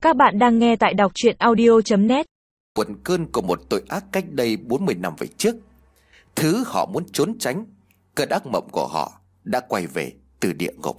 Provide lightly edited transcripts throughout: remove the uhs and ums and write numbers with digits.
Các bạn đang nghe tại đọc truyện audio.net. Cuộn cơn của một tội ác cách đây 40 năm về trước. Thứ họ muốn trốn tránh, cơn ác mộng của họ đã quay về từ địa ngục.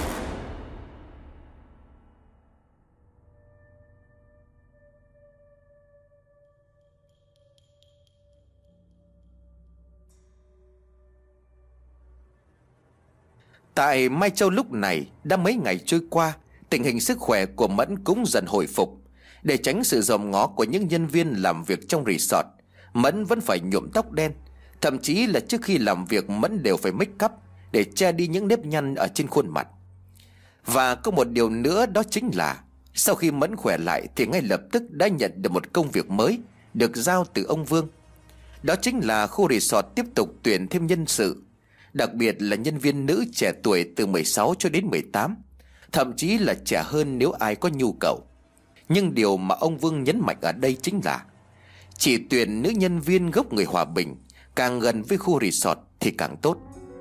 Tại Mai Châu lúc này đã mấy ngày trôi qua, tình hình sức khỏe của Mẫn cũng dần hồi phục. Để tránh sự dòm ngó của những nhân viên làm việc trong resort, Mẫn vẫn phải nhuộm tóc đen. Thậm chí là trước khi làm việc Mẫn đều phải make up để che đi những nếp nhăn ở trên khuôn mặt. Và có một điều nữa, đó chính là sau khi Mẫn khỏe lại thì ngay lập tức đã nhận được một công việc mới được giao từ ông Vương. Đó chính là khu resort tiếp tục tuyển thêm nhân sự, đặc biệt là nhân viên nữ trẻ tuổi từ 16 cho đến 18, thậm chí là trẻ hơn nếu ai có nhu cầu. Nhưng điều mà ông Vương nhấn mạnh ở đây chính là chỉ tuyển nữ nhân viên gốc người Hòa Bình, càng gần với khu resort thì càng tốt.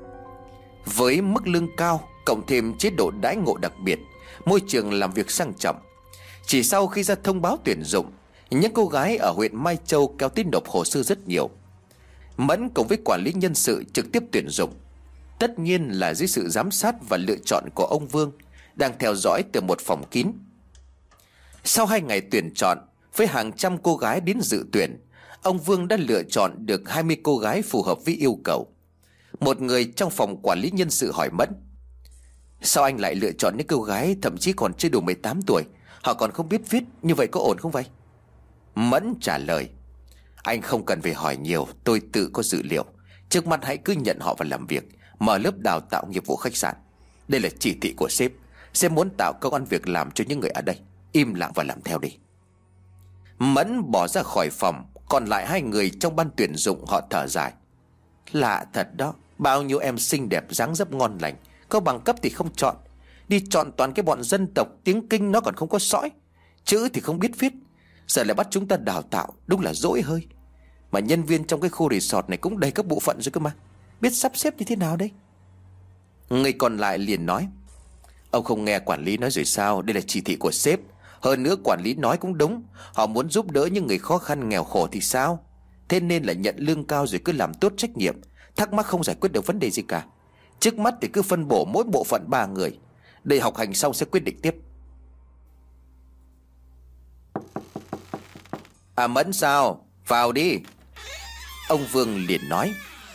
Với mức lương cao, cộng thêm chế độ đãi ngộ đặc biệt, môi trường làm việc sang trọng, chỉ sau khi ra thông báo tuyển dụng, những cô gái ở huyện Mai Châu kéo tới nộp hồ sơ rất nhiều. Mẫn cùng với quản lý nhân sự trực tiếp tuyển dụng, tất nhiên là dưới sự giám sát và lựa chọn của ông Vương, đang theo dõi từ một phòng kín. Sau 2 ngày tuyển chọn với hàng trăm cô gái đến dự tuyển, ông Vương đã lựa chọn được 20 cô gái phù hợp với yêu cầu. Một người trong phòng quản lý nhân sự hỏi Mẫn: "Sao anh lại lựa chọn những cô gái thậm chí còn chưa đủ 18 tuổi, họ còn không biết viết, như vậy có ổn không vậy?" Mẫn trả lời: "Anh không cần phải hỏi nhiều, tôi tự có dự liệu. Trước mắt hãy cứ nhận họ vào làm việc, mở lớp đào tạo nghiệp vụ khách sạn. Đây là chỉ thị của sếp. Sếp muốn tạo công ăn việc làm cho những người ở đây. Im lặng và làm theo đi." Mẫn bỏ ra khỏi phòng, còn lại 2 người trong ban tuyển dụng họ thở dài: "Lạ thật đó, bao nhiêu em xinh đẹp dáng dấp ngon lành, có bằng cấp thì không chọn, đi chọn toàn cái bọn dân tộc tiếng Kinh nó còn không có sõi, chữ thì không biết viết, giờ lại bắt chúng ta đào tạo, đúng là dỗi hơi. Mà nhân viên trong cái khu resort này cũng đầy các bộ phận rồi cơ mà, biết sắp xếp như thế nào đây?" Người còn lại liền nói: "Ông không nghe quản lý nói rồi sao? Đây là chỉ thị của sếp. Hơn nữa quản lý nói cũng đúng, họ muốn giúp đỡ những người khó khăn nghèo khổ thì sao? Thế nên là nhận lương cao rồi cứ làm tốt trách nhiệm. Thắc mắc không giải quyết được vấn đề gì cả. Trước mắt thì cứ phân bổ mỗi bộ phận 3 người. Để học hành xong sẽ quyết định tiếp." "À Mẫn sao? Vào đi." Ông Vương liền nói.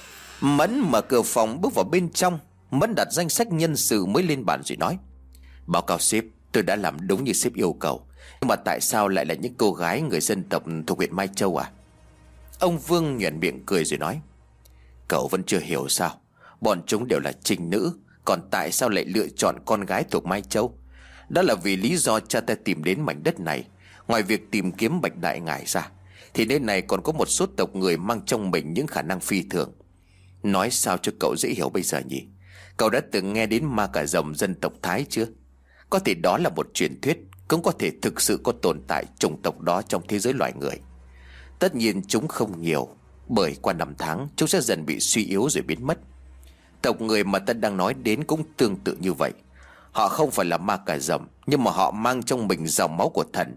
Mẫn mở cửa phòng bước vào bên trong. Mẫn đặt danh sách nhân sự mới lên bàn rồi nói: "Báo cáo sếp, tôi đã làm đúng như sếp yêu cầu. Nhưng mà tại sao lại là những cô gái người dân tộc thuộc huyện Mai Châu à?" Ông Vương nhoẻn miệng cười rồi nói: "Cậu vẫn chưa hiểu sao? Bọn chúng đều là trinh nữ. Còn tại sao lại lựa chọn con gái thuộc Mai Châu? Đó là vì lý do cha ta tìm đến mảnh đất này, ngoài việc tìm kiếm Bạch Đại Ngải ra, thì nơi này còn có một số tộc người mang trong mình những khả năng phi thường. Nói sao cho cậu dễ hiểu bây giờ nhỉ? Cậu đã từng nghe đến ma cà rồng dân tộc Thái chưa? Có thể đó là một truyền thuyết, cũng có thể thực sự có tồn tại chủng tộc đó trong thế giới loài người. Tất nhiên chúng không nhiều, bởi qua năm tháng chúng sẽ dần bị suy yếu rồi biến mất. Tộc người mà ta đang nói đến cũng tương tự như vậy. Họ không phải là ma cà rồng, nhưng mà họ mang trong mình dòng máu của thần.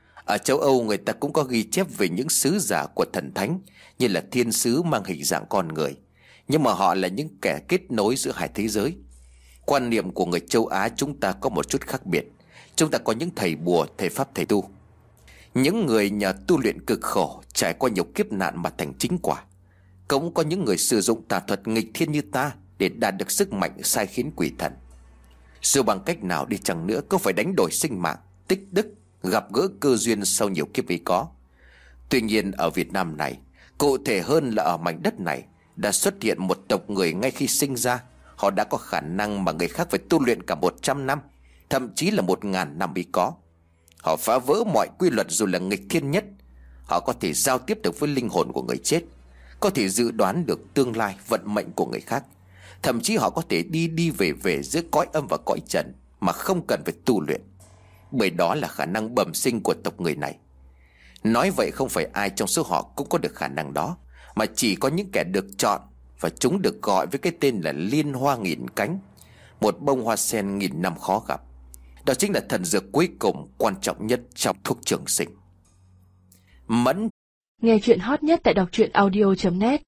Ở châu Âu người ta cũng có ghi chép về những sứ giả của thần thánh, như là thiên sứ mang hình dạng con người. Nhưng mà họ là những kẻ kết nối giữa hai thế giới. Quan niệm của người châu Á chúng ta có một chút khác biệt. Chúng ta có những thầy bùa, thầy pháp, thầy tu. Những người nhờ tu luyện cực khổ, trải qua nhiều kiếp nạn mà thành chính quả. Cũng có những người sử dụng tà thuật nghịch thiên như ta để đạt được sức mạnh sai khiến quỷ thần. Dù bằng cách nào đi chăng nữa, có phải đánh đổi sinh mạng, tích đức, gặp gỡ cơ duyên sau nhiều kiếp ấy có. Tuy nhiên ở Việt Nam này, cụ thể hơn là ở mảnh đất này, đã xuất hiện một tộc người ngay khi sinh ra, họ đã có khả năng mà người khác phải tu luyện cả 100 năm, thậm chí là 1000 năm mới có. Họ phá vỡ mọi quy luật dù là nghịch thiên nhất. Họ có thể giao tiếp được với linh hồn của người chết, có thể dự đoán được tương lai, vận mệnh của người khác. Thậm chí họ có thể đi đi về về giữa cõi âm và cõi trần mà không cần phải tu luyện, bởi đó là khả năng bẩm sinh của tộc người này. Nói vậy không phải ai trong số họ cũng có được khả năng đó, mà chỉ có những kẻ được chọn, và chúng được gọi với cái tên là liên hoa nghìn cánh, một bông hoa sen nghìn năm khó gặp. Đó chính là thần dược cuối cùng quan trọng nhất trong thuốc trường sinh. Mẫn nghe chuyện hot nhất tại đọc truyện audio.net